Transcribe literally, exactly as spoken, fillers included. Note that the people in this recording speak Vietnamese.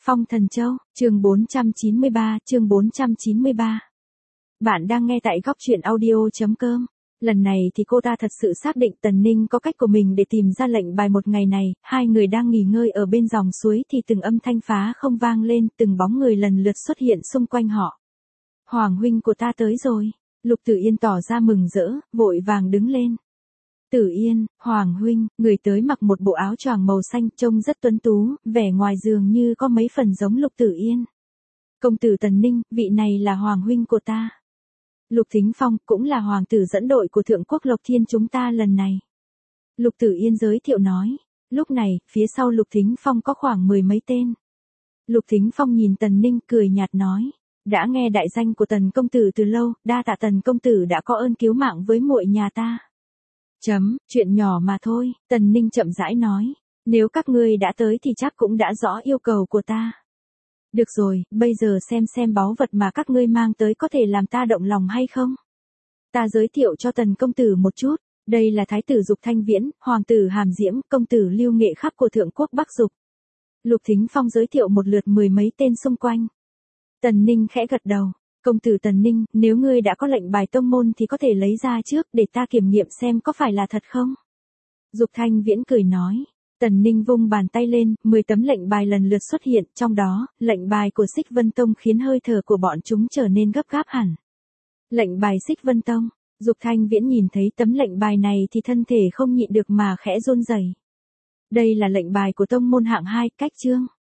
Phong Thần Châu, chương bốn trăm chín mươi ba, chương bốn trăm chín mươi ba. Bạn đang nghe tại góc truyện audio.com. Lần này thì cô ta thật sự xác định Tần Ninh có cách của mình để tìm ra lệnh bài một ngày này, hai người đang nghỉ ngơi ở bên dòng suối thì từng âm thanh phá không vang lên, từng bóng người lần lượt xuất hiện xung quanh họ. Hoàng huynh của ta tới rồi. Lục Tử Yên tỏ ra mừng rỡ, vội vàng đứng lên. Tử Yên, Hoàng huynh, người tới mặc một bộ áo choàng màu xanh trông rất tuấn tú, vẻ ngoài dường như có mấy phần giống Lục Tử Yên. Công tử Tần Ninh, vị này là Hoàng huynh của ta. Lục Thính Phong cũng là hoàng tử dẫn đội của Thượng Quốc Lộc Thiên chúng ta lần này. Lục Tử Yên giới thiệu nói. Lúc này, phía sau Lục Thính Phong có khoảng mười mấy tên. Lục Thính Phong nhìn Tần Ninh cười nhạt nói. Đã nghe đại danh của Tần công tử từ lâu, đa tạ Tần công tử đã có ơn cứu mạng với muội nhà ta. Chấm, chuyện nhỏ mà thôi, Tần Ninh chậm rãi nói. Nếu các ngươi đã tới thì chắc cũng đã rõ yêu cầu của ta. Được rồi, bây giờ xem xem báu vật mà các ngươi mang tới có thể làm ta động lòng hay không. Ta giới thiệu cho Tần công tử một chút, đây là Thái tử Dục Thanh Viễn, Hoàng tử Hàm Diễm, công tử Lưu Nghệ Khắc của Thượng Quốc Bắc Dục. Lục Thính Phong giới thiệu một lượt mười mấy tên xung quanh. Tần Ninh khẽ gật đầu. Công tử Tần Ninh, nếu ngươi đã có lệnh bài tông môn thì có thể lấy ra trước để ta kiểm nghiệm xem có phải là thật không? Dục Thanh Viễn cười nói. Tần Ninh vung bàn tay lên, mười tấm lệnh bài lần lượt xuất hiện, trong đó, lệnh bài của Xích Vân Tông khiến hơi thở của bọn chúng trở nên gấp gáp hẳn. Lệnh bài Xích Vân Tông, Dục Thanh Viễn nhìn thấy tấm lệnh bài này thì thân thể không nhịn được mà khẽ run rẩy. Đây là lệnh bài của tông môn hạng hai, cách chương.